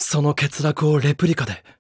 その欠落をレプリカで